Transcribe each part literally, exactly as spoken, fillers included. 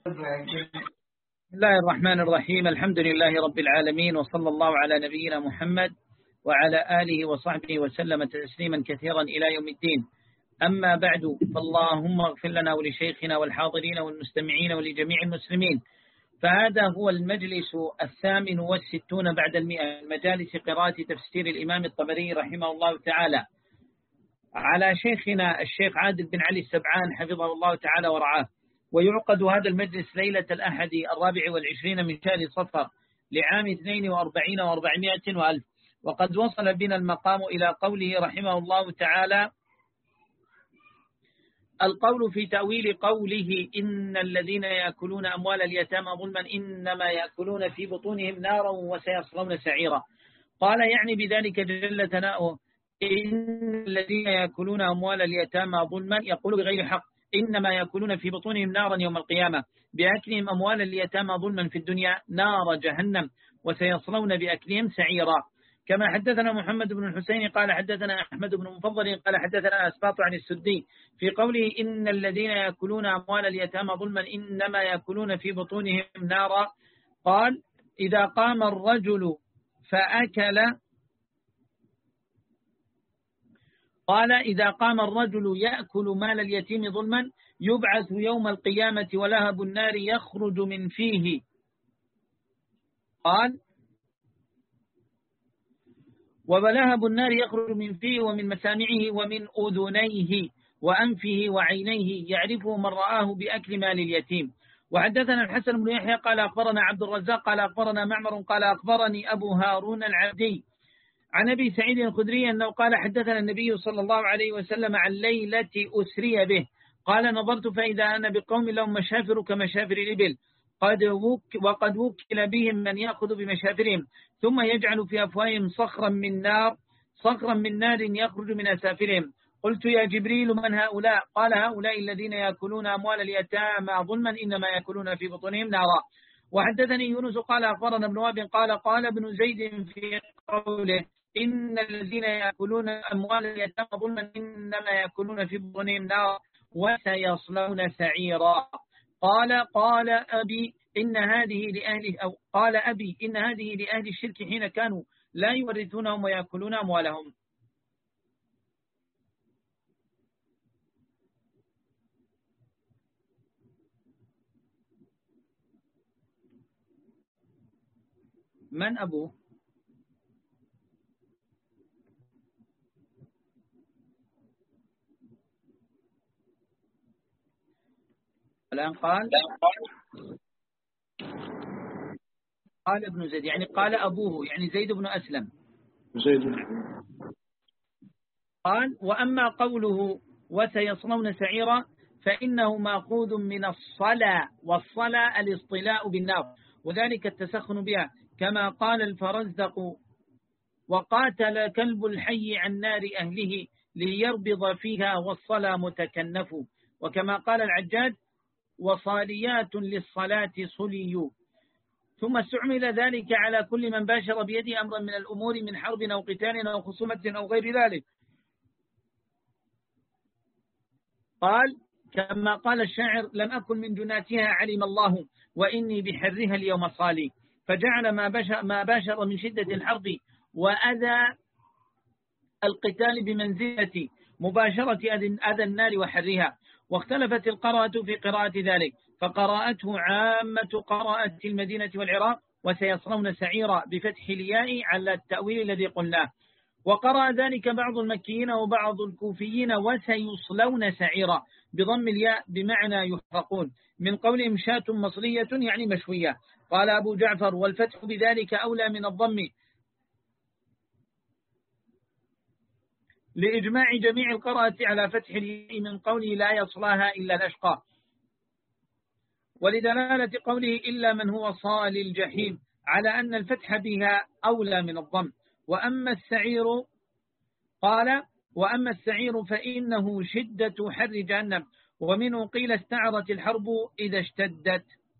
بسم الله الرحمن الرحيم. الحمد لله رب العالمين، وصلى الله على نبينا محمد وعلى آله وصحبه وسلم تسليما كثيرا إلى يوم الدين. أما بعد، فاللهم اغفر لنا ولشيخنا والحاضرين والمستمعين ولجميع المسلمين. فهذا هو المجلس الثامن والستون بعد المئة، مجالس قراءة تفسير الإمام الطبري رحمه الله تعالى على شيخنا الشيخ عادل بن علي السبعان حفظه الله تعالى ورعاه. ويعقد هذا المجلس ليلة الأحد الرابع والعشرين من شهر صفر لعام اثنين وأربعين وأربعمائة وألف. وقد وصل بنا المقام إلى قوله رحمه الله تعالى: القول في تأويل قوله إن الذين يأكلون أموال اليتامى ظلما إنما يأكلون في بطونهم نارا وسيصلون سعيرا. قال يعني بذلك جل ثناؤه: إن الذين يأكلون أموال اليتامى ظلما، يقول بغير حق، إنما يأكلون في بطونهم نارا يوم القيامة بأكلهم أموال اليتامى ظلما في الدنيا نار جهنم وسيصلون بأكلهم سعيرا. كما حدثنا محمد بن الحسين قال حدثنا أحمد بن مفضل قال حدثنا أسباط عن السدي في قوله إن الذين يأكلون أموال اليتامى ظلما إنما يأكلون في بطونهم نارا. قال: إذا قام الرجل فأكل قال إذا قام الرجل يأكل مال اليتيم ظلما يبعث يوم القيامة ولهب النار يخرج من فيه. قال: ولهب النار يخرج من فيه ومن مسامعه ومن أذنيه وأنفه وعينيه يعرفه من رآه بأكل مال اليتيم. وحدثنا الحسن بن يحيى قال أخبرنا عبد الرزاق قال أخبرنا معمر قال أخبرني أبو هارون العبدي عن أبي سعيد الخدري أنه قال حدثنا النبي صلى الله عليه وسلم عن ليلة أسري به. قال: نظرت فإذا أنا بقوم لهم مشافر كمشافر الإبل قد وك وقد وكل بهم من يأخذ بمشافرهم ثم يجعل في أفواههم صخرا من نار صخرا من نار يخرج من أسافلهم. قلت: يا جبريل من هؤلاء؟ قال: هؤلاء الذين يأكلون أموال اليتامى ظلما إنما يأكلون في بطونهم نارا. وحدثني يونس قال أخبرنا ابن وهب قال قال ابن زيد في قوله إن الذين يأكلون أموال اليتامى ظلما إنما يأكلون في بطونهم نارا وسيصلون سعيرا. قال قال أبي إن هذه لأهل أو قال أبي إن هذه لأهل الشرك حين كانوا لا يورثونهم ويأكلون أموالهم. من أبوه؟ الآن قال قال ابن زيد، يعني قال أبوه يعني زيد بن أسلم. زيد. قال: وأما قوله وسيصلون سعيرا فإنه مأخوذ من الصلاة، والصلاة الاصطلاء بالنار وذلك التسخن بها، كما قال الفرزدق: وقاتل كلب الحي عن نار أهله ليربض فيها والصلاة متكنف. وكما قال العجاج: وصاليات للصلاة صليوا. ثم استعمل ذلك على كل من باشر بيده أمرا من الأمور من حرب أو قتال أو خصومة أو غير ذلك. قال: كما قال الشاعر: لم أكن من جناتها علم الله وإني بحرها اليوم صالي. فجعل ما باشر, ما باشر من شدة الحرب وأذى القتال بمنزلة مباشرة أذى النار وحرها. واختلفت القراءة في قراءة ذلك، فقراءته عامة قراءة المدينة والعراق وسيصلون سعيرا بفتح الياء على التأويل الذي قلناه. وقرأ ذلك بعض المكيين وبعض الكوفيين وسيصلون سعيرا بضم الياء بمعنى يحرقون، من قولهم شاة مصرية يعني مشوية. قال أبو جعفر: والفتح بذلك أولى من الضم لإجماع جميع القراءة على فتح الياء من قوله لا يصلاها إلا الأشقى، ولدلالة قوله إلا من هو صال الجحيم على أن الفتح بها أولى من الضم. وأما السعير قال: وأما السعير فإنه شدة حر جهنم، ومنه قيل استعرت الحرب إذا اشتدت.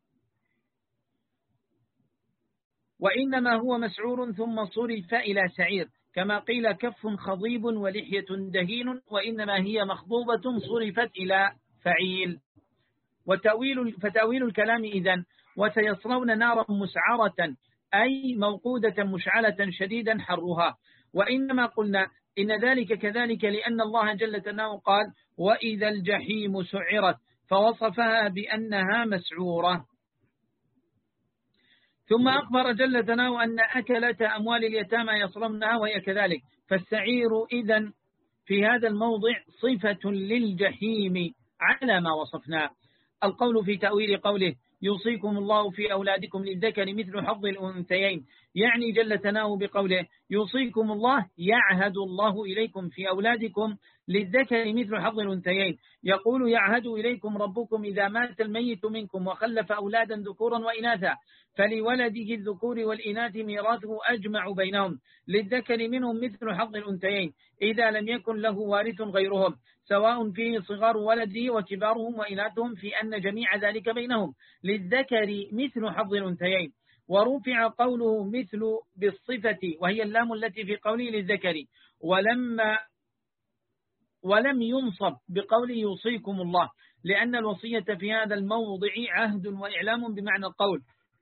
وإنما هو مسعور ثم صرف إلى سعير، كما قيل كف خضيب ولحية دهين، وإنما هي مخضوبة صرفت إلى فعيل. وتأويل فتأويل الكلام إذن وسيصلون نارا مسعرة أي موقودة مشعلة شديدا حرها. وإنما قلنا إن ذلك كذلك لأن الله جل جلاله قال وإذا الجحيم سعرت فوصفها بأنها مسعورة. ثم أخبر جل جلاله أن أكلة أموال اليتامى يصلونها وهي كذلك. فالسعير إذن في هذا الموضع صفة للجحيم على ما وصفنا. القول في تأويل قوله يوصيكم الله في أولادكم للذكر مثل حظ الأنثيين، يعني جل ثناؤه بقوله يوصيكم الله يعهد الله إليكم في أولادكم للذكر مثل حظ الأنثيين. يقول يعهد إليكم ربكم إذا مات الميت منكم وخلف أولادا ذكورا وإناثا فلولده الذكور والإناث ميراثه أجمع بينهم للذكر منهم مثل حظ الأنثيين إذا لم يكن له وارث غيرهم سواء فيه صغار ولده وكبارهم وإناثهم في أن جميع ذلك بينهم للذكر مثل حظ الأنثيين. ورفع قوله مثل بالصفة وهي اللام التي في قوله للذكر، ولما ولم ينصب بقول يوصيكم الله لأن الوصية في هذا الموضع عهد وإعلام بمعنى القول،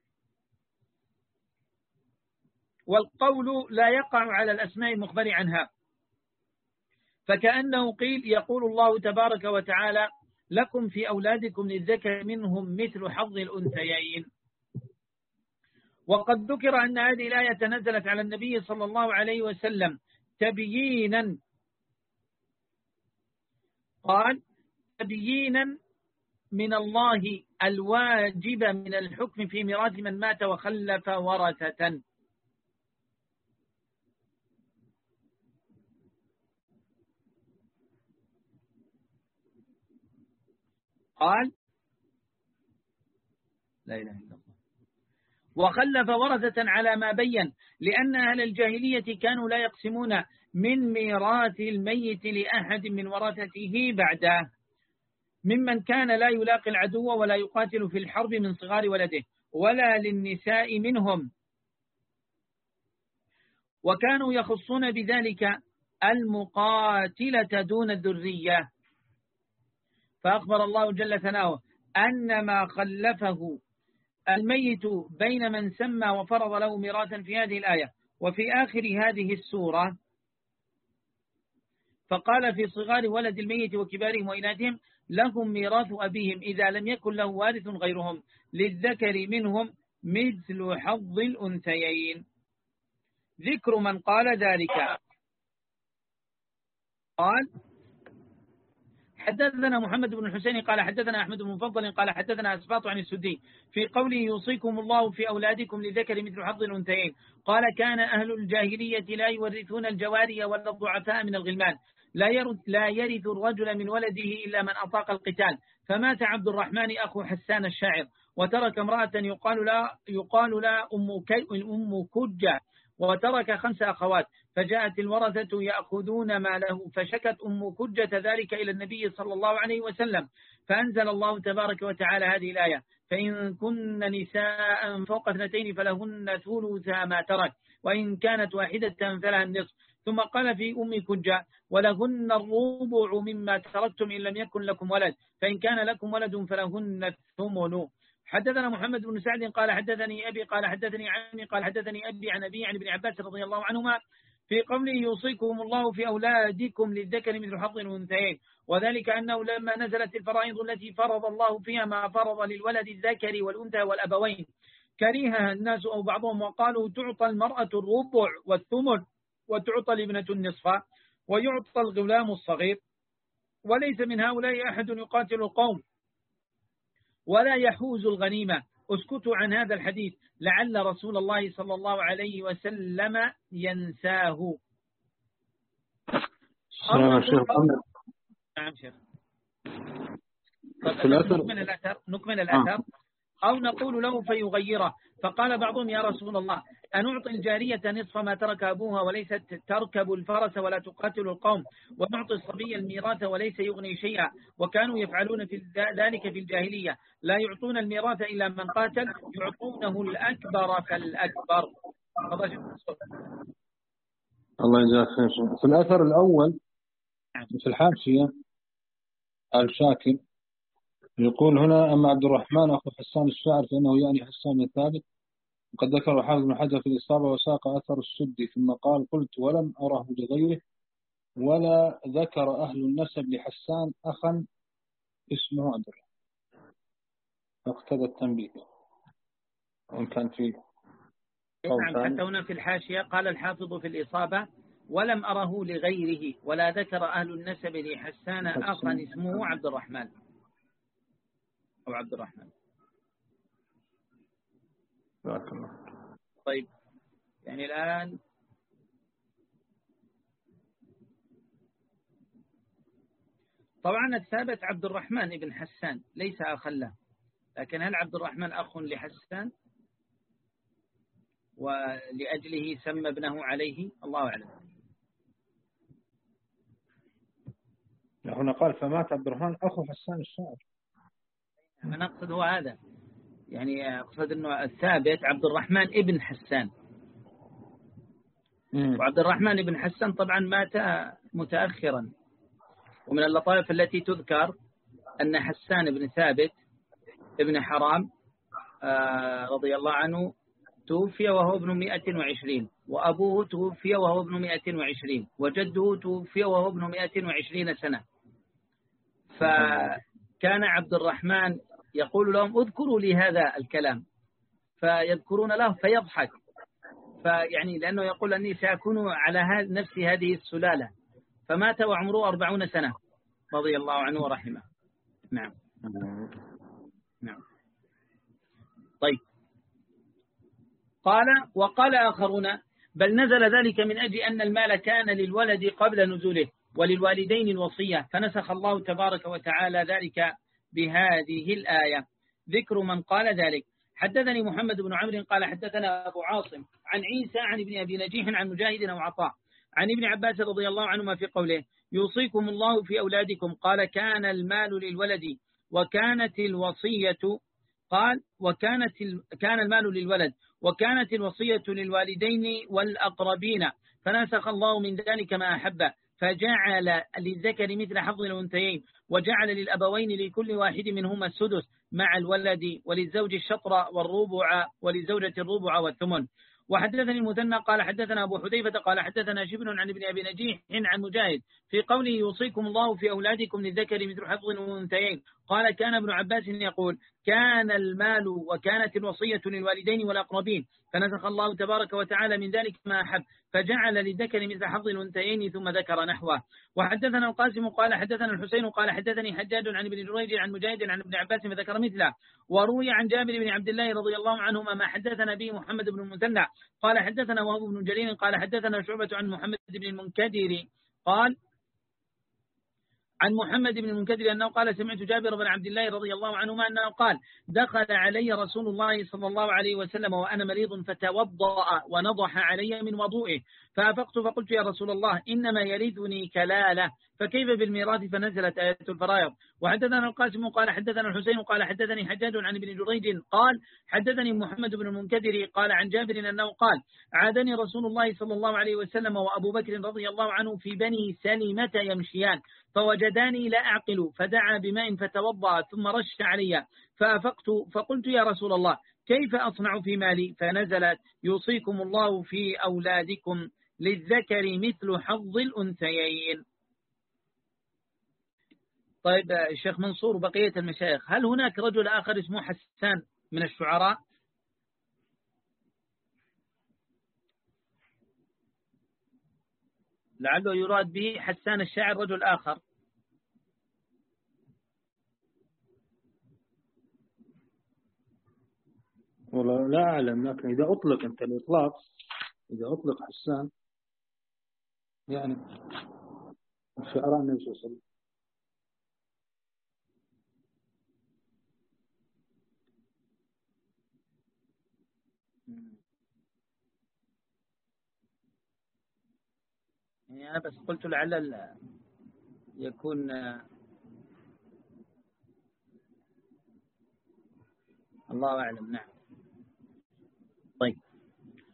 والقول لا يقع على الأسماء المخبر عنها، فكأنه قيل يقول الله تبارك وتعالى لكم في أولادكم للذكر منهم مثل حظ الأنثيين. وقد ذكر أن هذه الآية نزلت على النبي صلى الله عليه وسلم تبيينا، قال تبيينا من الله الواجب من الحكم في ميراث من مات وخلف ورثة. قال لا إله إلا الله وخلف ورثة على ما بين، لأن أهل الجاهلية كانوا لا يقسمون من ميراث الميت لأحد من ورثته بعده ممن كان لا يلاقي العدو ولا يقاتل في الحرب من صغار ولده ولا للنساء منهم، وكانوا يخصون بذلك المقاتلة دون الذرية. فأخبر الله جل ثناؤه أن ما خلفه الميت بين من سمى وفرض له ميراثا في هذه الآية وفي آخر هذه السورة، فقال في صغار ولد الميت وكبارهم وإناثهم لهم ميراث أبيهم إذا لم يكن له وارث غيرهم للذكر منهم مثل حظ الأنثيين. ذكر من قال ذلك. قال حدثنا محمد بن الحسين قال حدثنا أحمد بن مفضل قال حدثنا أسباط عن السدي في قوله يوصيكم الله في أولادكم لذكر مثل حظ الأنثيين. قال كان أهل الجاهلية لا يورثون الجواري ولا الضعفاء من الغلمان، لا يرث, لا يرث الرجل من ولده إلا من أطاق القتال. فمات عبد الرحمن أخو حسان الشاعر وترك امرأة يقال لا, يقال لا أم, كي أم كجة وترك خمس أخوات، فجاءت الورثة يأخذون ماله، فشكت أم كجة ذلك إلى النبي صلى الله عليه وسلم، فأنزل الله تبارك وتعالى هذه الآية فإن كن نساء فوق اثنتين فلهن ثلث ما ترك وإن كانت واحدة فلها النصف. ثم قال في أم كجة ولهن الربع مما تركتم إن لم يكن لكم ولد فإن كان لكم ولد فلهن الثمن. حدثنا محمد بن سعد قال حدثني أبي قال حدثني عمي قال حدثني أبي عن أبي عن ابن عباس رضي الله عنهما في قوله يوصيكم الله في أولادكم للذكر مثل حظ الأنثيين، وذلك أنه لما نزلت الفرائض التي فرض الله فيها ما فرض للولد الذكر والأنثى والأبوين كرهها الناس أو بعضهم وقالوا تعطى المرأة الربع والثمن وتعطى الابنة النصف ويعطى الغلام الصغير، وليس من هؤلاء أحد يقاتل القوم ولا يحوز الغنيمة. اسكتوا عن هذا الحديث لعل رسول الله صلى الله عليه وسلم ينساه. نعم شيخ. نعم شيخ. نكمل الأثر نكمل الأثر أو نقول له فيغيره. فقال بعضهم يا رسول الله أنعطي الجارية نصف ما ترك أبوها وليست تركب الفرس ولا تقاتل القوم، ونعطي الصبي الميراث وليس يغني شيئا، وكانوا يفعلون في ذلك في الجاهلية لا يعطون الميراث إلا من قاتل يعطونه الأكبر فالأكبر. الله يجزاك خير. في الأثر الأول في الحاشية الشاكر يقول هنا أما عبد الرحمن أخو حسان الشاعر فإنه يعني حسان بن ثابت، وقد ذكر حافظ بن حجر في الإصابة وساق أثر السدي، ثم قال قلت ولم أره لغيره، ولا ذكر أهل النسب لحسان أخا اسمه عبد الرحمن، فاقتضى التنبيه وإن كان فيه قول نعم. ثاني. حتى هنا في الحاشية قال الحافظ في الإصابة ولم أره لغيره، ولا ذكر أهل النسب لحسان أخا اسمه عبد الرحمن أو عبد الرحمن. بارك الله. طيب، يعني الآن طبعا الثابت عبد الرحمن بن حسان ليس أخا له، لكن هل عبد الرحمن أخ لحسان ولأجله سمى ابنه عليه؟ الله أعلم. هنا قال فمات عبد الرحمن أخو حسان الشاعر. أنا أقصد هو هذا، يعني أقصد أنه الثابت عبد الرحمن ابن حسان، مم. وعبد الرحمن بن حسان طبعا مات متأخرا. ومن اللطائف التي تذكر أن حسان بن ثابت ابن حرام آه رضي الله عنه توفي وهو ابن مئة وعشرين، وأبوه توفي وهو ابن مئة وعشرين، وجده توفي وهو ابن مئة وعشرين سنة. فكان عبد الرحمن يقول لهم اذكروا لي هذا الكلام، فيذكرون له فيضحك، فيعني لأنه يقول أني سأكون على نفس هذه السلالة. فمات وعمره أربعون سنة رضي الله عنه ورحمه. نعم نعم. طيب، قال وقال آخرون بل نزل ذلك من أجل أن المال كان للولد قبل نزوله وللوالدين الوصية، فنسخ الله تبارك وتعالى ذلك بهذه الآية. ذكر من قال ذلك. حدثني محمد بن عمرو قال حدثنا أبو عاصم عن عيسى عن ابن أبي نجيح عن مجاهد أو عطاء عن ابن عباس رضي الله عنهما في قوله يوصيكم الله في أولادكم، قال كان المال للولد وكانت الوصية قال وكانت ال... كان المال للولد وكانت الوصية للوالدين والأقربين، فنسخ الله من ذلك ما أحب، فجعل للذكر مثل حظ الأنثيين، وجعل للأبوين لكل واحد منهما السدس مع الولد، وللزوج الشطر والربع، وللزوجة الربع والثمن. وحدثني المثنى قال حدثنا أبو حذيفة قال حدثنا شبل عن ابن أبي نجيح عن مجاهد في قوله يوصيكم الله في أولادكم للذكر مثل حظ الأنثيين، قال كان ابن عباس يقول كان المال وكانت الوصية للوالدين والأقربين، فنسخ الله تبارك وتعالى من ذلك ما أحب، فجعل للذكر مثل حظ الأنثيين ثم ذكر نحوه. وحدثنا القاسم قال حدثنا الحسين قال حدثني حجاج عن ابن جريج عن مجاهد عن ابن عباس فذكر مثله. وروي عن جابر بن عبد الله رضي الله عنهما ما حدثنا به محمد بن المثنى قال حدثنا وهب بن جرير قال حدثنا شعبة عن محمد بن المنكدر قال عن محمد بن المنكدر أنه قال سمعت جابر بن عبد الله رضي الله عنهما أنه قال دخل علي رسول الله صلى الله عليه وسلم وأنا مريض فتوضأ ونضح علي من وضوئه، فأفقت فقلت يا رسول الله إنما يرثني كلالة، فكيف بالميراث؟ فنزلت آية الفرائض. وحدثنا القاسم قال حدثنا الحسين قال حدثني حجاج عن ابن جريج قال حدثني محمد بن المنكدر قال عن جابر أنه قال عادني رسول الله صلى الله عليه وسلم وأبو بكر رضي الله عنه في بني سلمة يمشيان، فوجداني لا أعقل، فدعا بماء فتوضأ ثم رش علي، فأفقت فقلت يا رسول الله كيف أصنع في مالي؟ فنزلت يوصيكم الله في أولادكم للذكر مثل حظ الأنثيين. طيب الشيخ منصور وبقية المشايخ، هل هناك رجل آخر اسمه حسان من الشعراء؟ لعله يراد به حسان الشاعر رجل آخر. والله لا أعلم، لكن إذا أطلق أنت الإطلاق، إذا أطلق حسان يعني شعراء النبي صلى الله عليه وسلم. يعني أنا بس قلت لعل يكون الله أعلم. نعم. طيب،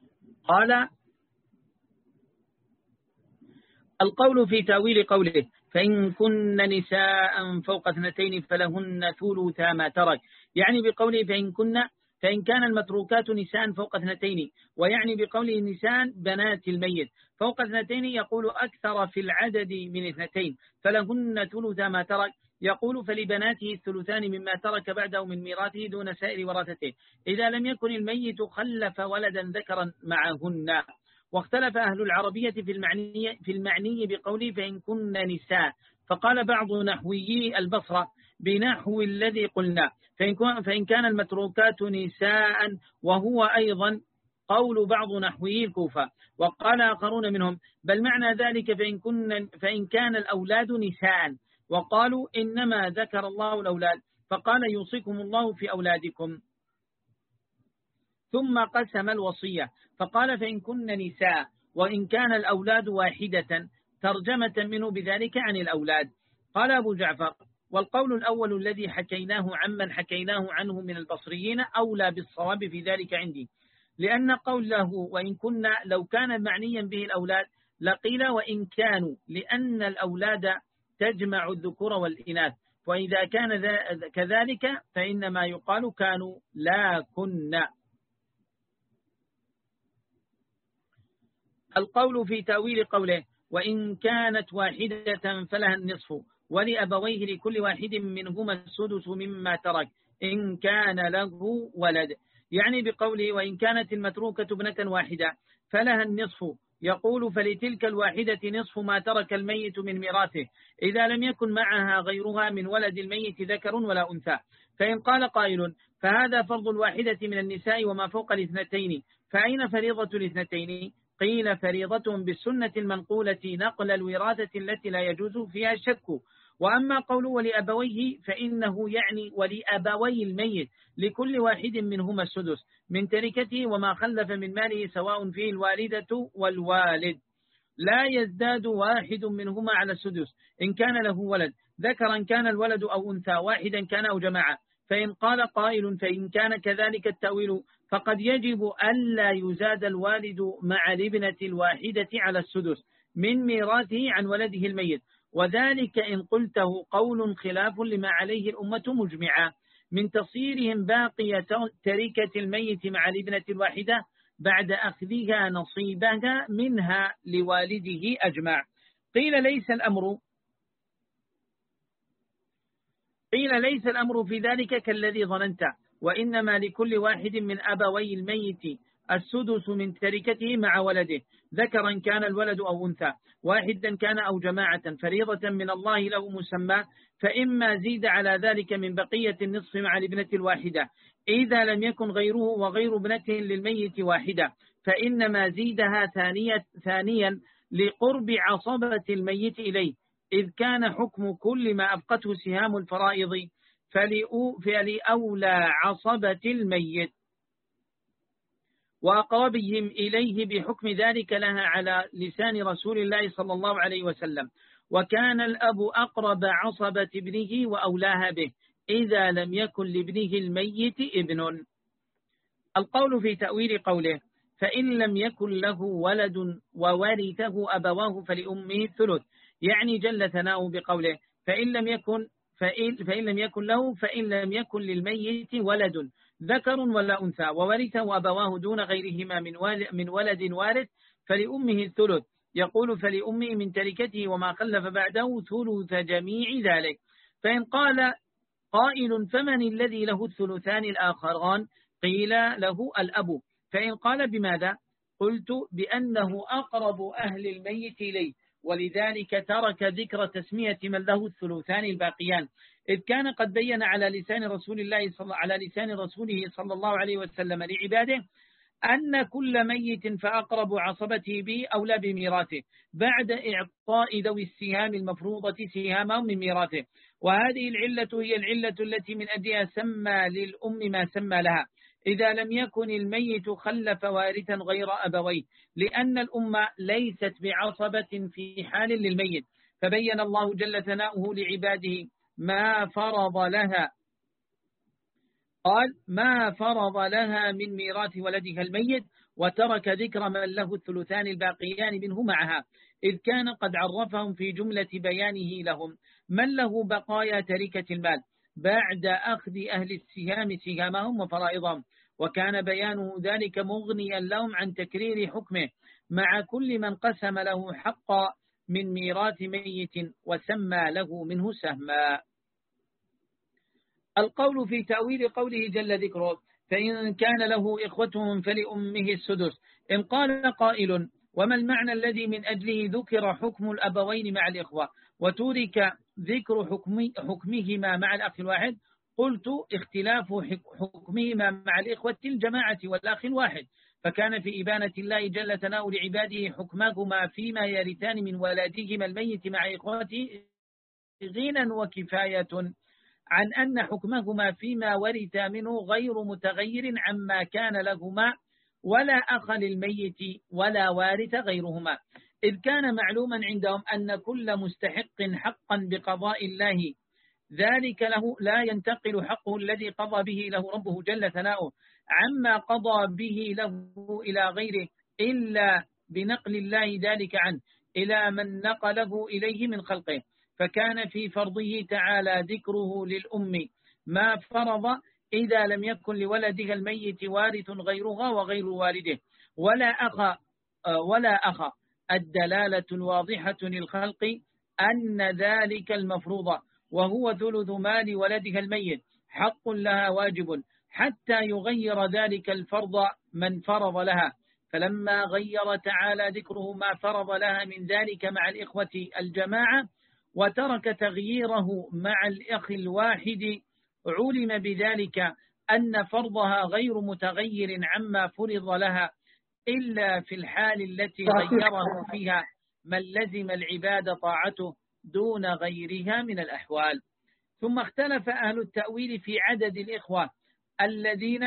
قال القول في تأويل قوله فإن كن نساء فوق اثنتين فلهن ثلث ما ترك. يعني بقوله فإن كن فإن كان المتروكات نساء فوق اثنتين، ويعني بقوله نساء بنات الميت فوق اثنتين يقول أكثر في العدد من اثنتين فلهن ثلث ما ترك. يقول فلبناته الثلثان مما ترك بعده من ميراثه دون سائر ورثته إذا لم يكن الميت خلف ولدا ذكرا معهن. واختلف أهل العربية في المعني, في المعني بقوله فإن كن نساء، فقال بعض نحويي البصرة بنحو الذي قلنا فإن, فإن كان المتروكات نساء، وهو أيضا قول بعض نحويي الكوفة. وقال آخرون منهم بل معنى ذلك فإن, كن فإن كان الأولاد نساء، وقالوا إنما ذكر الله الأولاد فقال يوصيكم الله في أولادكم، ثم قسم الوصية فقال فإن كن نساء وإن كان الأولاد واحدة، ترجمة منه بذلك عن الأولاد. قال أبو جعفر والقول الأول الذي حكيناه عمن حكيناه عنه من البصريين أولى بالصواب في ذلك عندي، لأن قوله وإن كنا لو كان معنيا به الأولاد لقيل وإن كانوا، لأن الأولاد تجمع الذكور والإناث، وإذا كان كذلك فإنما يقال كانوا لا كنا. القول في تأويل قوله وإن كانت واحدة فلها النصف ولأبويه لكل واحد منهما السدس مما ترك إن كان له ولد، يعني بقوله وإن كانت المتروكة ابنة واحدة فلها النصف، يقول فلتلك الواحدة نصف ما ترك الميت من ميراثه إذا لم يكن معها غيرها من ولد الميت ذكر ولا أنثى. فإن قال قائل فهذا فرض الواحدة من النساء وما فوق الاثنتين، فأين فريضة الاثنتين؟ قيل فريضتهم بالسنة المنقولة نقل الوراثة التي لا يجوز فيها الشك. وأما قوله ولأبويه فإنه يعني ولأبوي الميت لكل واحد منهما السدس من تركته وما خلف من ماله سواء فيه الوالدة والوالد، لا يزداد واحد منهما على السدس إن كان له ولد ذكرا كان الولد أو أنثى واحدا كان أو جماعة. فإن قال قائل فإن كان كذلك التأويل فقد يجب ألا يزاد الوالد مع الابنة الواحدة على السدس من ميراثه عن ولده الميت، وذلك إن قلته قول خلاف لما عليه الأمة مجمعة من تصيرهم باقية تركة الميت مع الابنة الواحدة بعد أخذها نصيبها منها لوالده أجمع. قيل ليس الأمر قيل ليس الأمر في ذلك كالذي ظننت، وإنما لكل واحد من أبوي الميت السدس من تركته مع ولده ذكرا كان الولد أو أنثى واحدا كان أو جماعة فريضة من الله له مسمى، فإما زيد على ذلك من بقية النصف مع الابنة الواحدة إذا لم يكن غيره وغير ابنته للميت واحدة، فإنما زيدها ثانية ثانيا لقرب عصبة الميت إليه، إذ كان حكم كل ما أبقته سهام الفرائض فلأولى عصبة الميت وأقربهم إليه بحكم ذلك لها على لسان رسول الله صلى الله عليه وسلم. وكان الأب أقرب عصبة ابنه وأولاها به إذا لم يكن لابنه الميت ابن. القول في تأويل قوله فإن لم يكن له ولد وورثه أبواه فلأمه الثلث، يعني جل ثناؤه بقوله فإن لم يكن فإن, فإن لم يكن له فإن لم يكن للميت ولد ذكر ولا أنثى وورثه أبواه دون غيرهما من ولد وارث فلأمه الثلث، يقول فلأمه من تركته وما خلف بعده ثلث جميع ذلك. فإن قال قائل فمن الذي له الثلثان الآخران؟ قيل له الأب. فإن قال بماذا؟ قلت بأنه أقرب أهل الميت إليه، ولذلك ترك ذكر تسمية من له الثلثان الباقيان، إذ كان قد بين على لسان رسول الله صلى على لسان رسوله صلى الله عليه وسلم لعباده أن كل ميت فأقرب عصبته به أولى بميراثه بعد إعطاء ذوي السهام المفروضة سهامهم من ميراثه، وهذه العلة هي العلة التي من أجلها سمى للأم ما سمى لها إذا لم يكن الميت خلف وارثا غير أبويه، لأن الأم ليست بعصبة في حال للميت، فبين الله جل ثناؤه لعباده ما فرض لها، قال ما فرض لها من ميراث ولدها الميت، وترك ذكر من له الثلثان الباقيان منه معها، إذ كان قد عرفهم في جملة بيانه لهم من له بقايا تركة المال بعد أخذ أهل السهام سهامهم وفرائضهم، وكان بيانه ذلك مغنيا لهم عن تكرير حكمه مع كل من قسم له حقا من ميراث ميت وسمى له منه سهما. القول في تأويل قوله جل ذكره فإن كان له إخوة فلأمه السدس. إن قال قائل وما المعنى الذي من أجله ذكر حكم الأبوين مع الإخوة وترك ذكر حكم حكمهما مع الأخ الواحد؟ قلت اختلاف حكمهما مع الإخوة الجماعة والأخ الواحد، فكان في إبانة الله جل ثناؤه لعباده حكمهما فيما يرثان من ولادهما الميت مع إخوته غنى وكفاية عن أن حكمهما فيما ورث منه غير متغير عما كان لهما ولا أخ للميت ولا وارث غيرهما، إذ كان معلوما عندهم أن كل مستحق حقا بقضاء الله ذلك له لا ينتقل حقه الذي قضى به له ربه جل ثناؤه عما قضى به له إلى غيره إلا بنقل الله ذلك عنه إلى من نقله إليه من خلقه. فكان في فرضه تعالى ذكره للأم ما فرض إذا لم يكن لولدها الميت وارث غيرها وغير والده ولا أخ ولا أخ الدلالة الواضحة للخلق أن ذلك المفروض وهو ثلث مال ولدها الميت حق لها واجب حتى يغير ذلك الفرض من فرض لها. فلما غير تعالى ذكره ما فرض لها من ذلك مع الإخوة الجماعة وترك تغييره مع الأخ الواحد علم بذلك أن فرضها غير متغير عما فرض لها إلا في الحال التي غيره فيها من لزم العباد طاعته دون غيرها من الأحوال. ثم اختلف أهل التأويل في عدد الإخوة الذين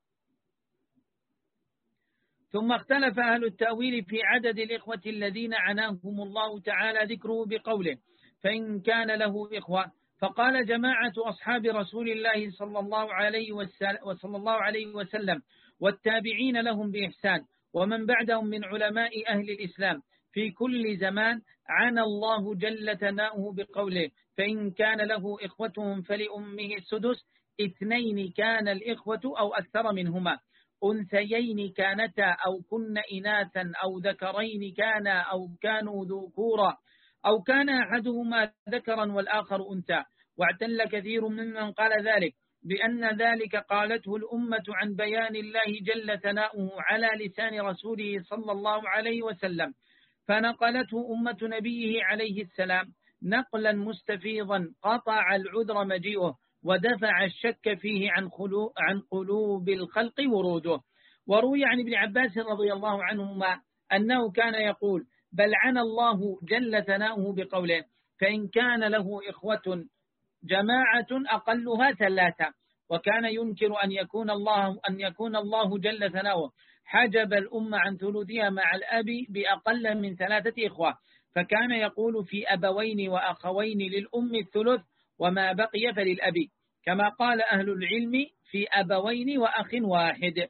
ثم اختلف أهل التأويل في عدد الإخوة الذين عناهم الله تعالى ذكره بقوله فإن كان له إخوة، فقال جماعة أصحاب رسول الله صلى الله عليه وسلم, وصلى الله عليه وسلم والتابعين لهم بإحسان ومن بعدهم من علماء أهل الإسلام في كل زمان عنى الله جل ثناؤه بقوله فإن كان له إخوة فلأمه السدس اثنين كان الإخوة أو أكثر منهما أنثيين كانتا أو كن إناثا أو ذكرين كانا أو كانوا ذكورا أو كان أحدهما ذكرا والآخر أنثى. واعتل كثير ممن قال ذلك بأن ذلك قالته الأمة عن بيان الله جل ثناؤه على لسان رسوله صلى الله عليه وسلم، فنقلته أمة نبيه عليه السلام نقلا مستفيضا قطع العذر مجيئه ودفع الشك فيه عن, عن قلوب الخلق وروده. وروي عن ابن عباس رضي الله عنهما أنه كان يقول بل عنى الله جل ثناؤه بقوله فإن كان له إخوة جماعة أقلها ثلاثة، وكان ينكر أن يكون الله أن يكون الله جل ثناؤه حجب الأمة عن ثلثها مع الأب بأقل من ثلاثة إخوة، فكان يقول في أبوين وأخوين للأم الثلث وما بقي فللأب، كما قال أهل العلم في أبوين وأخ واحد.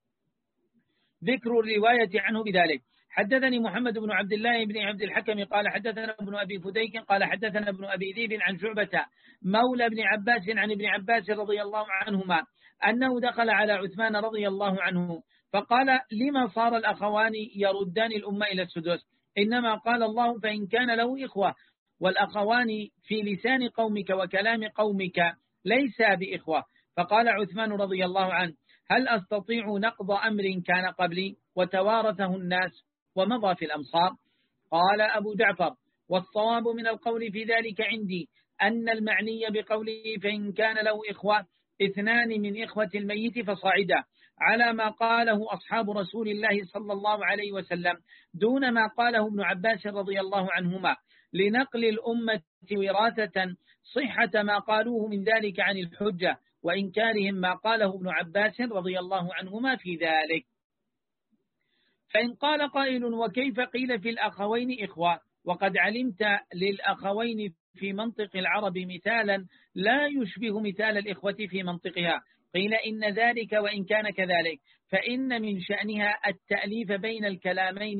ذكر الرواية عنه بذلك. حدثني محمد بن عبد الله بن عبد الحكم قال حدثنا ابن أبي فديك قال حدثنا ابن أبي ذئب عن شعبة مولى ابن عباس عن ابن عباس رضي الله عنهما أنه دخل على عثمان رضي الله عنه فقال لما صار الأخوان يردان الأمة إلى السدس؟ إنما قال الله فإن كان له إخوة، والأخوان في لسان قومك وكلام قومك ليس بإخوة. فقال عثمان رضي الله عنه هل أستطيع نقض أمر كان قبلي وتوارثه الناس ومضى في الأمصار؟ قال أبو جعفر والصواب من القول في ذلك عندي أن المعني بقوله فإن كان له إخوة اثنان من إخوة الميت فصاعدا على ما قاله أصحاب رسول الله صلى الله عليه وسلم دون ما قاله ابن عباس رضي الله عنهما لنقل الأمة وراثة صحة ما قالوه من ذلك عن الحجة وإنكارهم ما قاله ابن عباس رضي الله عنهما في ذلك. فإن قال قائل وكيف قيل في الأخوين إخوة وقد علمت للأخوين في منطق العرب مثالا لا يشبه مثال الإخوة في منطقها؟ قيل إن ذلك وإن كان كذلك فإن من شأنها التأليف بين الكلامين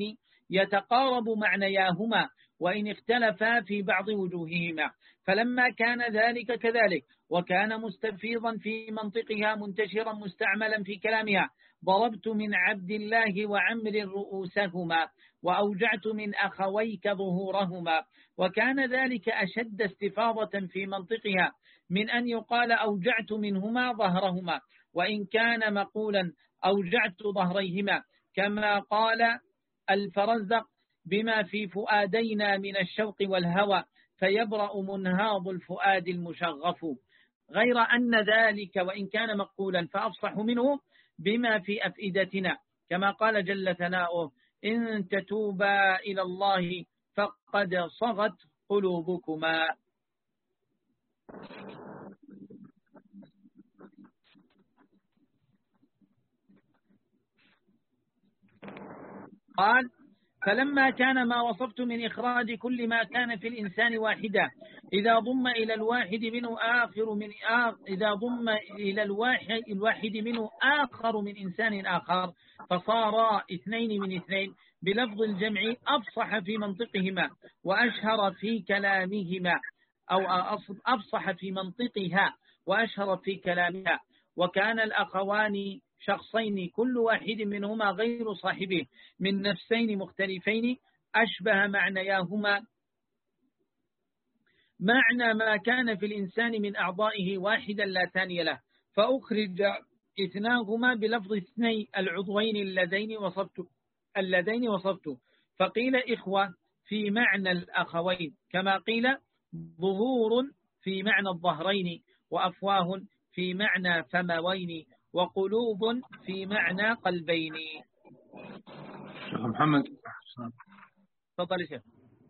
يتقارب معنياهما وإن اختلفا في بعض وجوههما. فلما كان ذلك كذلك وكان مستفيضا في منطقها منتشرا مستعملا في كلامها، ضربت من عبد الله وعمر رؤوسهما وأوجعت من أخويك ظهورهما. وكان ذلك أشد استفاضة في منطقها من أن يقال أوجعت منهما ظهرهما، وإن كان مقولا أوجعت ظهريهما، كما قال الفرزدق بما في فؤادينا من الشوق والهوى فيبرأ منهاض الفؤاد المشغف. غير أن ذلك وإن كان مقولا فأفصح منه بما في أفئدتنا، كما قال جل ثناؤه إن تتوبا إلى الله فقد صغت قلوبكما. قال فلما كان ما وصفت من إخراج كل ما كان في الإنسان واحدا إذا ضم إلى الواحد منه آخر من آخر إذا ضم إلى الواحد الواحد منه آخر من إنسان آخر فصار اثنين من اثنين بلفظ الجمع أفصح في منطقهما وأشهر في كلامهما، أو أفصح في منطقها وأشهر في كلامها. وكان الأخوان شخصين كل واحد منهما غير صاحبه من نفسين مختلفين أشبه معنياهما معنى ما كان في الإنسان من أعضائه واحدا لا ثاني له، فأخرج اثناهما بلفظ اثني العضوين اللذين وصفت اللذين وصفت فقيل إخوة في معنى الأخوين، كما قيل ظهور في معنى الظهرين وأفواه في معنى فموين وقلوب في معنى قلبين. شيخ محمد تفضل يا شيخ.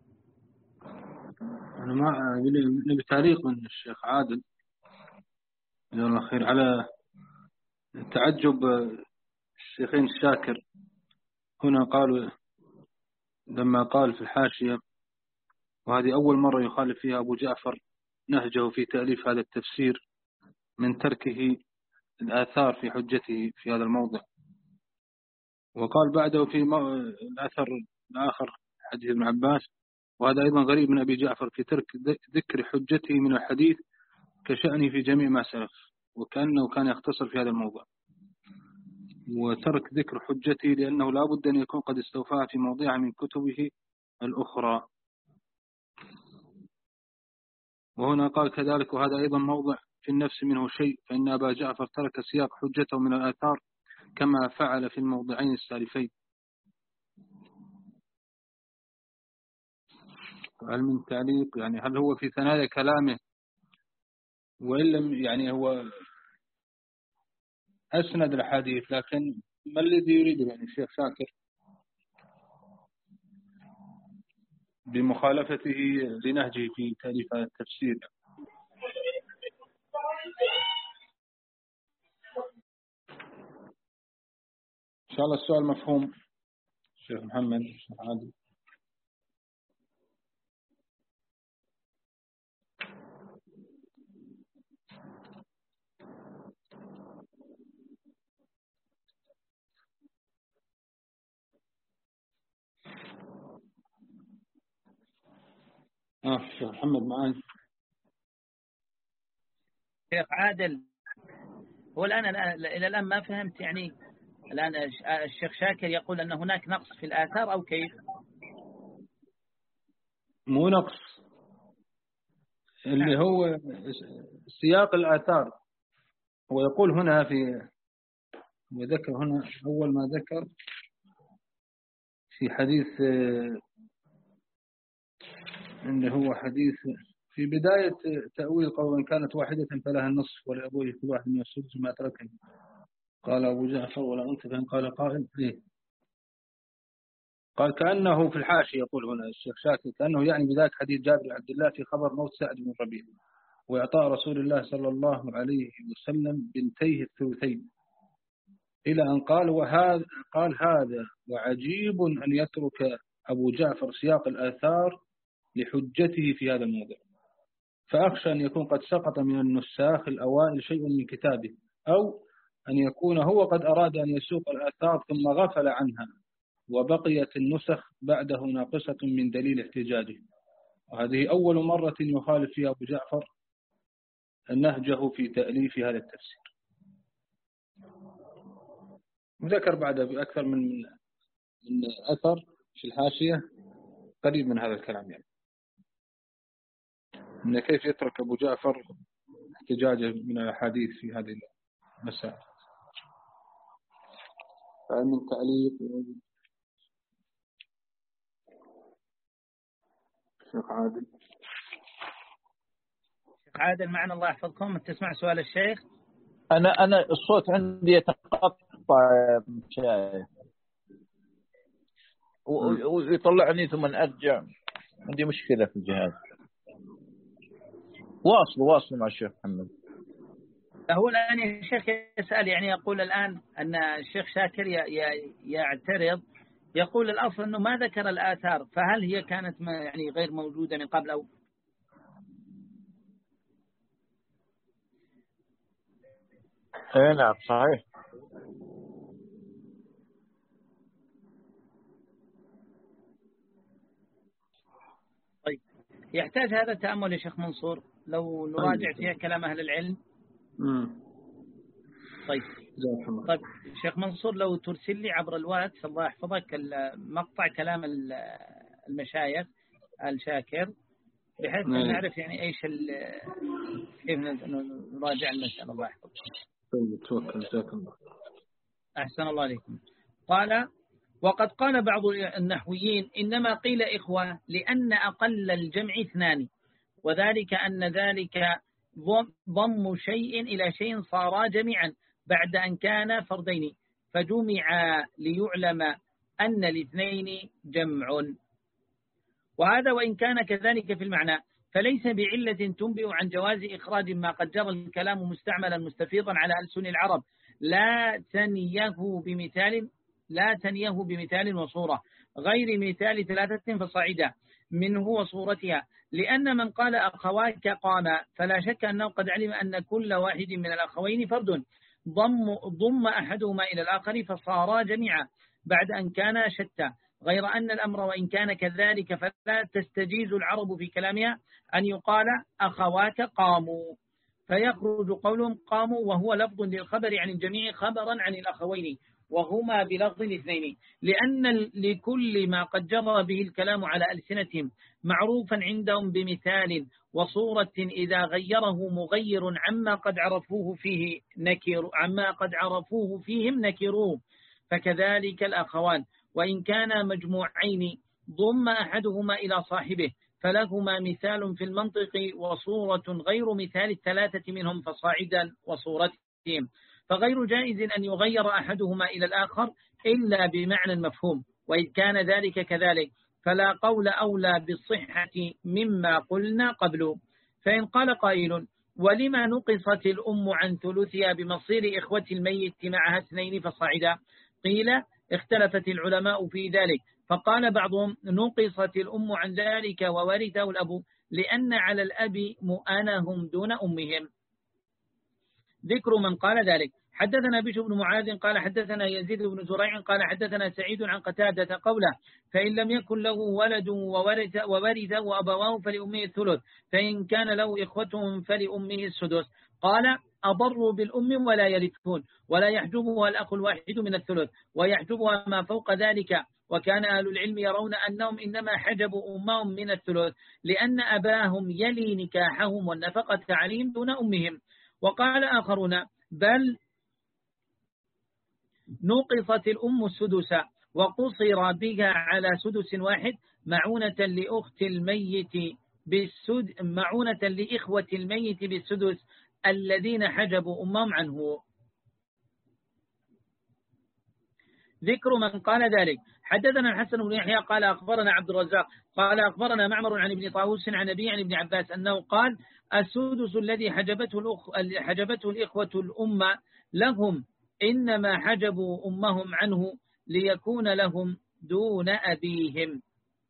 أنا ما نبي تعليق من الشيخ عادل جزاه الله خير على تعجب الشيخين الشاكر. هنا قالوا لما قال في الحاشية وهذه أول مرة يخالف فيها أبو جعفر نهجه في تأليف هذا التفسير من تركه الآثار في حجته في هذا الموضع. وقال بعده في الأثر الآخر حديث ابن عباس وهذا أيضا غريب من أبي جعفر في ترك ذكر حجته من الحديث كشأنه في جميع ما سلف، وكأنه كان يختصر في هذا الموضع وترك ذكر حجته لأنه لا بد أن يكون قد استوفاها في موضعها من كتبه الأخرى. وهنا قال كذلك وهذا أيضا موضع في النفس منه شيء، فإن أبا جعفر ترك سياق حجته من الآثار كما فعل في الموضعين السالفين. هل من تعليق يعني هل هو في ثنايا كلامه وإن لم يعني هو أسند الحديث، لكن ما الذي يريده يعني الشيخ شاكر بمخالفته لنهجه في تأليف التفسير؟ إن شاء الله السؤال مفهوم الشيخ محمد الشيخ عادل. آه الشيخ محمد معاي. شيخ عادل هو الآن إلى الآن ما فهمت يعني الآن الشيخ شاكر يقول أن هناك نقص في الآثار أو كيف؟ مو نقص اللي هو سياق الآثار. هو يقول هنا في وذكر هنا أول ما ذكر في حديث إنه هو حديث في بداية تأويل قول إن كانت واحدة فلها النصف ولأبوه كل واحد من السدس ما تركه. قال أبو جعفر ولا أنت فإن قال قائل إيه؟ قال كأنه في الحاشية يقول هنا الشيخ شاكر كأنه يعني بذلك حديث جابر بن عبد الله في خبر موت سعد بن ربيع وإعطاء رسول الله صلى الله عليه وسلم بنتيه الثلثين إلى أن قال وهذا قال هذا وعجيب أن يترك أبو جعفر سياق الآثار لحجته في هذا الموضوع، فأخشى أن يكون قد سقط من النساخ الأوائل شيء من كتابه، أو أن يكون هو قد أراد أن يسوق الآثار ثم غفل عنها وبقيت النسخ بعده ناقصة من دليل احتجاجه. وهذه أول مرة يخالف فيها أبو جعفر نهجه في تأليف هذا التفسير. ذكر بعد بأكثر من من أثر في الحاشية قريب من هذا الكلام، يعني إن كيف يترك أبو جعفر احتجاجه من الأحاديث في هذه المسائل. فمن تأليف شيخ عادل. شيخ عادل معنا الله يحفظكم، تسمع سؤال الشيخ؟ أنا أنا الصوت عندي يتقطع شوية ويطلعني ثم أرجع، عندي مشكلة في الجهاز. واصل واصل مع الشيخ محمد. هو الآن الشيخ يسأل، يعني يقول الآن أن الشيخ شاكر يعترض، يقول الأصل أنه ما ذكر الآثار، فهل هي كانت يعني غير موجودة من قبل أو اي نعم صحيح. طيب يحتاج هذا التأمل يا شيخ منصور لو نراجع فيها كلام أهل العلم. امم طيب طيب شيخ منصور لو ترسل لي عبر الواتس الله يحفظك مقطع كلام المشايخ الشاكر بحيث أن نعرف يعني إيش كيف نراجع المسألة. الله يحفظك. توكل جزاك الله. أحسن الله عليكم. قال وقد قال بعض النحويين إنما قيل إخوة لأن أقل الجمع اثنان، وذلك أن ذلك ضم شيء إلى شيء صار جميعا بعد أن كان فردين، فجمع ليعلم أن الاثنين جمع. وهذا وإن كان كذلك في المعنى فليس بعلة تنبئ عن جواز إخراج ما قد جرى الكلام مستعملا مستفيضا على ألسن العرب، لا تنيه بمثال لا تنيه بمثال وصورة غير مثال ثلاثة فصاعدا منه وصورتها، لأن من قال أخواك قام فلا شك أنه قد علم أن كل واحد من الأخوين فرد ضم, ضم أحدهما إلى الآخر فصارا جميعا بعد أن كان شتى، غير أن الأمر وإن كان كذلك فلا تستجيز العرب في كلامها أن يقال أخواك قاموا، فيخرج قولهم قاموا وهو لفظ للخبر عن الجميع خبرا عن الأخوين وهما بلفظ الاثنين، لأن لكل ما قد جرى به الكلام على ألسنتهم معروفا عندهم بمثال وصورة إذا غيره مغير عما قد عرفوه فيه نكر عما قد عرفوه فيهم نكروه، فكذلك الأخوان وإن كانا مجموعين ضم أحدهما إلى صاحبه فلهما مثال في المنطق وصورة غير مثال الثلاثة منهم فصاعدا وصورتهم، فغير جائز أن يغير أحدهما إلى الآخر إلا بمعنى مفهوم، وإذ كان ذلك كذلك فلا قول أولى بالصحة مما قلنا قبل. فإن قال قائل ولما نقصت الأم عن ثلثها بمصير إخوة الميت معها اثنين فصاعدا؟ قيل اختلفت العلماء في ذلك، فقال بعضهم نقصت الأم عن ذلك وورثه الأب لأن على الأب مؤانهم دون أمهم. ذكر من قال ذلك. حدثنا بشر بن معاذ قال حدثنا يزيد بن زريع قال حدثنا سعيد عن قتادة قوله فإن لم يكن له ولد وورث وورثه أبواه فلأمه الثلث، فإن كان له إخوة فلأمه السدس. قال أضر بالأم ولا يرثون ولا يحجبها الأخ الواحد من الثلث ويحجبها ما فوق ذلك، وكان أهل العلم يرون أنهم إنما حجبوا أمهم من الثلث لأن أباهم يلي نكاحهم والنفقة عليهم دون أمهم. وقال آخرون بل نقصت الأم السدس وقصر بها على سدس واحد معونة لأخت الميت بالسد معونة لإخوة الميت بالسدس الذين حجبوا أمهم عنه. ذكر من قال ذلك. حدثنا الحسن بن يحيى قال أخبرنا عبد الرزاق قال أخبرنا معمر عن ابن طاووس عن أبي عن ابن عباس أنه قال السدس الذي حجبته, الأخ... حجبته الإخوة الأمة لهم إنما حجبوا أمهم عنه ليكون لهم دون أبيهم.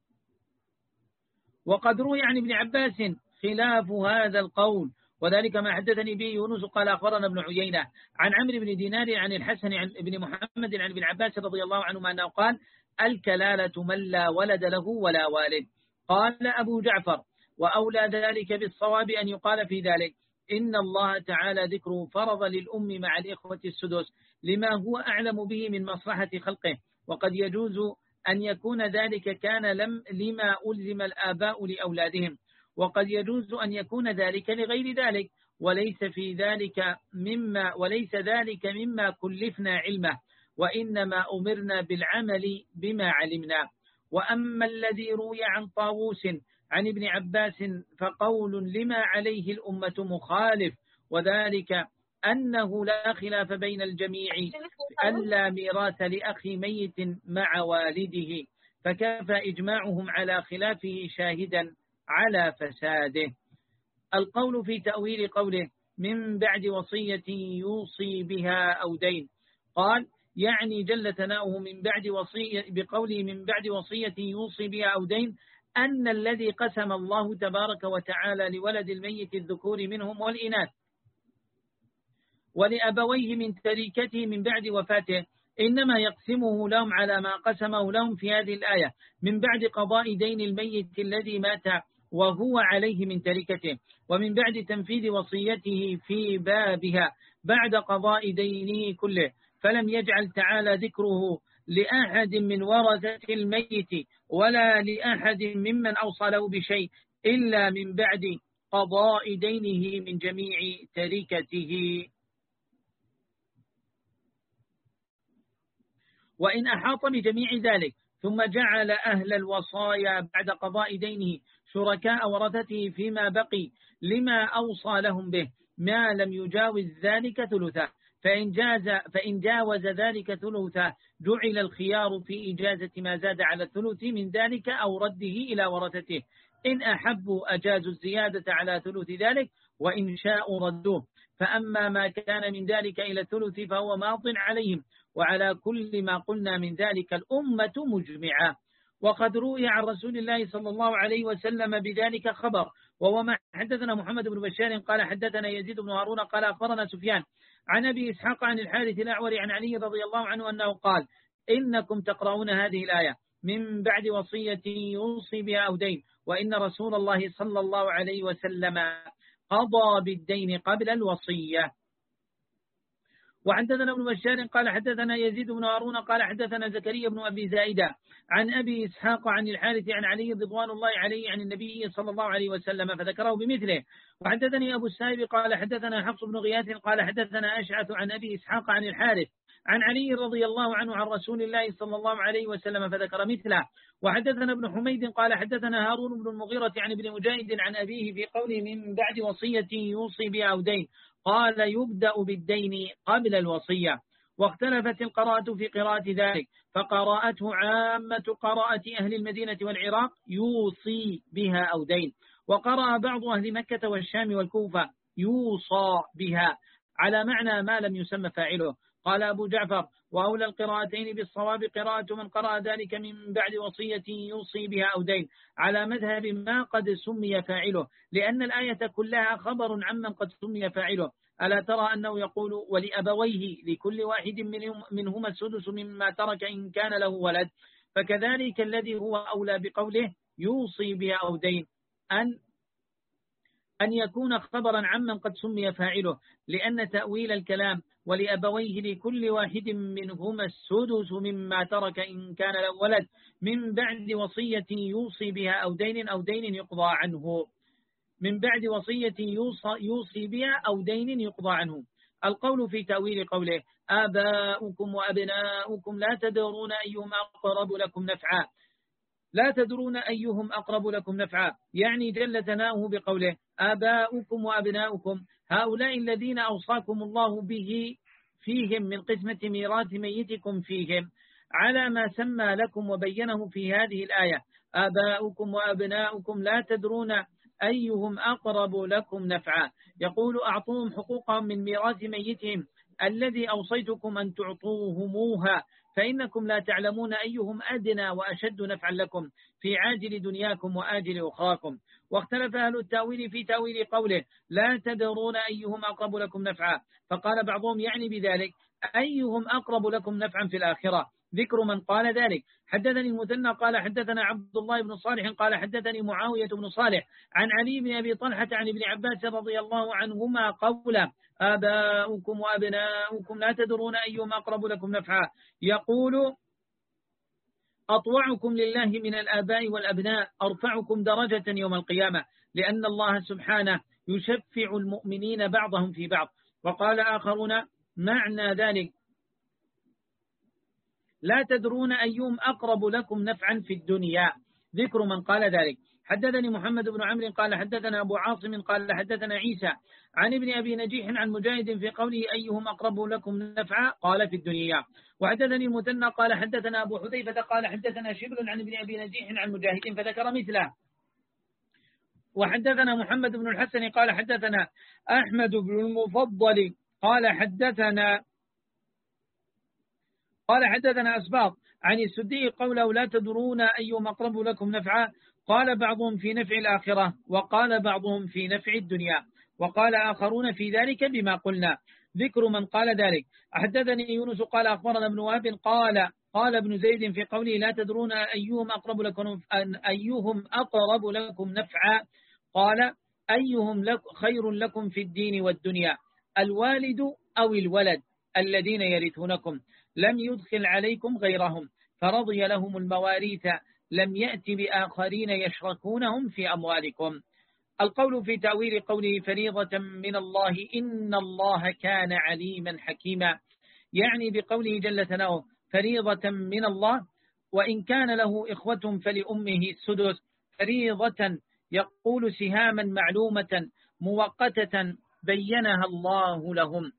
وقد روي عن ابن عباس خلاف هذا القول، وذلك ما حدثني به يونس قال أخبرنا ابن عيينة عن عمرو بن دينار عن الحسن عن ابن محمد عن ابن عباس رضي الله عنهما أنه قال الكلالة من لا ولد له ولا والد. قال أبو جعفر: وأولى ذلك بالصواب أن يقال في ذلك إن الله تعالى ذكره فرض للأم مع الإخوة السدس لما هو أعلم به من مصلحة خلقه، وقد يجوز أن يكون ذلك كان لم لما ألزم الآباء لأولادهم، وقد يجوز أن يكون ذلك لغير ذلك، وليس في ذلك مما وليس ذلك مما كلفنا علمه، وإنما أمرنا بالعمل بما علمنا. وأما الذي روي عن طاووس عن ابن عباس فقول لما عليه الأمة مخالف، وذلك أنه لا خلاف بين الجميع ألا ميراث لأخ ميت مع والده، فكفى إجماعهم على خلافه شاهدا على فساده. القول في تأويل قوله من بعد وصية يوصي بها أو دين، قال يعني جل ثناؤه من بعد وصية بقوله من بعد وصية يوصي بها أو دين أن الذي قسم الله تبارك وتعالى لولد الميت الذكور منهم والإناث ولأبويه من تركته من بعد وفاته إنما يقسمه لهم على ما قسمه لهم في هذه الآية من بعد قضاء دين الميت الذي مات وهو عليه من تركته، ومن بعد تنفيذ وصيته في بابها بعد قضاء دينه كله، فلم يجعل تعالى ذكره لأحد من ورثة الميت ولا لأحد ممن أوصى له بشيء إلا من بعد قضاء دينه من جميع تركته. وإن أحاط بجميع ذلك ثم جعل أهل الوصايا بعد قضاء دينه شركاء ورثته فيما بقي لما أوصى لهم به ما لم يجاوز ذلك ثلثه، فإن, جاز فإن جاوز ذلك ثلثه جعل الخيار في إجازة ما زاد على الثلث من ذلك أو رده إلى ورثته، إن أحبوا أجازوا الزيادة على ثلث ذلك وإن شاءوا ردوه، فأما ما كان من ذلك إلى الثلث فهو ماض عليهم، وعلى كل ما قلنا من ذلك الأمة مجمعة. وقد روي عن رسول الله صلى الله عليه وسلم بذلك خبر، وهو ما حدثنا محمد بن بشار قال حدثنا يزيد بن هارون قال أخبرنا سفيان عن أبي إسحاق عن الحارث الأعوري عن علي رضي الله عنه أنه قال إنكم تقرؤون هذه الآية من بعد وصية يوصي بها أو دين، وإن رسول الله صلى الله عليه وسلم قضى بالدين قبل الوصية. وحدثنا ابن بشار قال حدثنا يزيد بن هارون قال حدثنا زكريا بن أبي زائدة عن أبي إسحاق عن الحارث عن علي رضوان الله عليه عن النبي صلى الله عليه وسلم فذكره بمثله. وحدثني أبو السائب قال حدثنا حفص بن غياث قال حدثنا أشعث عن أبي إسحاق عن الحارث عن علي رضي الله عنه عن رسول الله صلى الله عليه وسلم فذكر مثله. وحدثنا ابن حميد قال حدثنا هارون بن المغيرة عن ابن مجاهد عن أبيه في قوله من بعد وصية يوصي بها أو دين، قال يبدأ بالدين قبل الوصية. واختلفت القراءة في قراءة ذلك، فقراءته عامة قراءة أهل المدينة والعراق يوصي بها أو دين، وقرأ بعض أهل مكة والشام والكوفة يوصى بها على معنى ما لم يسمى فاعله. قال أبو جعفر وأولى القراءتين بالصواب قراءة من قرأ ذلك من بعد وصية يوصي بها أو دين على مذهب ما قد سمي فاعله، لأن الآية كلها خبر عمن قد سمي فاعله. ألا ترى أنه يقول ولأبويه لكل واحد منهم منهما السدس مما ترك إن كان له ولد، فكذلك الذي هو أولى بقوله يوصي بها أو دين أن أن يكون خبرا عمن قد سمي فاعله، لأن تأويل الكلام ولأبويه لكل واحد منهما السدس مما ترك إن كان له ولد من بعد وصية يوصي بها أو دين أو دين يقضى عنه من بعد وصية يوصي بها أو دين يقضى عنه. القول في تأويل قوله آباؤكم وأبناؤكم لا تدرون أيهم أقرب لكم نفعا لا تدرون أيهم أقرب لكم نفعا يعني جل ثناؤه بقوله آباؤكم وأبناؤكم هؤلاء الذين أوصاكم الله به فيهم من قسمة ميراث ميتكم فيهم على ما سمى لكم وبينه في هذه الآية. آباؤكم وأبناؤكم لا تدرون أيهم أقرب لكم نفعا، يقول أعطوهم حقوقهم من ميراث ميتهم الذي أوصيتكم أن تعطوهموها، فإنكم لا تعلمون أيهم أدنى وأشد نفعا لكم في عاجل دنياكم وآجل أخراكم. واختلف أهل التأويل في تأويل قوله لا تدرون أيهم أقرب لكم نفعا، فقال بعضهم يعني بذلك أيهم أقرب لكم نفعا في الآخرة، ذكر من قال ذلك. حدثني المثنى قال حدثنا عبد الله بن صالح قال حدثني معاوية بن صالح عن علي بن أبي طلحة عن ابن عباس رضي الله عنهما قولا آباؤكم وأبناؤكم لا تدرون أيهم أقرب لكم نفعا، يقول أطوعكم لله من الآباء والأبناء أرفعكم درجة يوم القيامة، لأن الله سبحانه يشفع المؤمنين بعضهم في بعض. وقال آخرون معنى ذلك لا تدرون أيهم أقرب لكم نفعا في الدنيا، ذكر من قال ذلك. حدثني محمد بن عمرو قال حدثنا أبو عاصم قال حدثنا عيسى عن ابن أبي نجيح عن مجاهد في قوله أيهم أقرب لكم نفعا قال في الدنيا. وحدثني المثنى قال حدثنا أبو حذيفة قال حدثنا شبل عن ابن أبي نجيح عن مجاهد فذكر مثله. وحدثنا محمد بن الحسن قال حدثنا أحمد بن المفضل قال حدثنا قال حدثنا أسباط عن السدي قوله لا تدرون أيهم أقرب لكم نفعا، قال بعضهم في نفع الآخرة وقال بعضهم في نفع الدنيا، وقال آخرون في ذلك بما قلنا، ذكر من قال ذلك. حدثني يونس قال أخبرنا ابن وهب قال قال ابن زيد في قوله لا تدرون أيهم أقرب لكم أيهم أقرب لكم نفعا، قال أيهم لك خير لكم في الدين والدنيا، الوالد أو الولد الذين يرثونكم، لم يدخل عليكم غيرهم فرضي لهم المواريث، لم يأتي بآخرين يشركونهم في أموالكم. القول في تأويل قوله فريضة من الله إن الله كان عليما حكيما، يعني بقوله جل ثناؤه فريضة من الله، وإن كان له إخوة فلأمه السدس، فريضة يقول سهاما معلومة مؤقتة بينها الله لهم.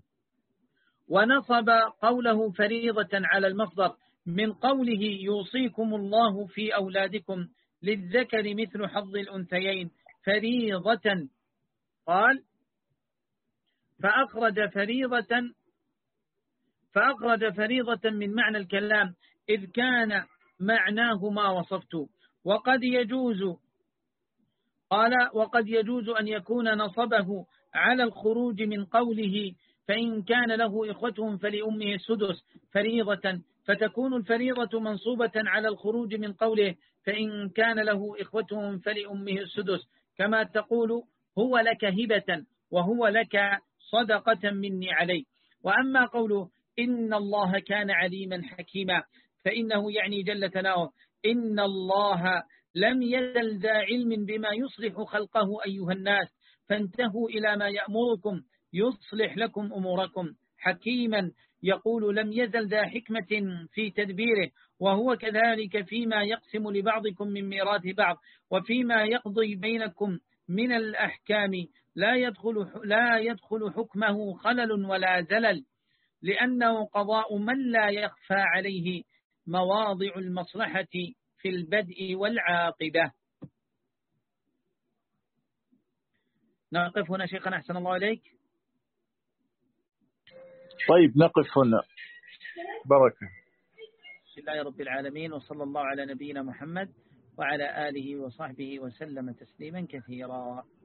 ونصب قوله فريضة على المصدر من قوله يوصيكم الله في أولادكم للذكر مثل حظ الأنثيين فريضة، قال فأخرج فريضة فأخرج فريضة من معنى الكلام إذ كان معناه ما وصفت. وقد يجوز قال وقد يجوز أن يكون نصبه على الخروج من قوله فإن كان له إخوة فلأمه السدس فريضة، فتكون الفريضة منصوبة على الخروج من قوله فإن كان له إخوة فلأمه السدس، كما تقول هو لك هبة وهو لك صدقة مني عليه. وأما قوله إن الله كان عليما حكيما فإنه يعني جل ثناؤه إن الله لم يزل ذا علم بما يصلح خلقه أيها الناس، فانتهوا إلى ما يأمركم يصلح لكم أموركم، حكيما يقول لم يزل ذا حكمة في تدبيره، وهو كذلك فيما يقسم لبعضكم من ميراث بعض، وفيما يقضي بينكم من الأحكام لا يدخل, لا يدخل حكمه خلل ولا زلل، لأنه قضاء من لا يخفى عليه مواضع المصلحة في البدء والعاقبة. نقف هنا شيخنا أحسن الله إليك. طيب نقف هنا، بركة. بسم الله رب العالمين، وصلى الله على نبينا محمد وعلى آله وصحبه وسلم تسليما كثيرا.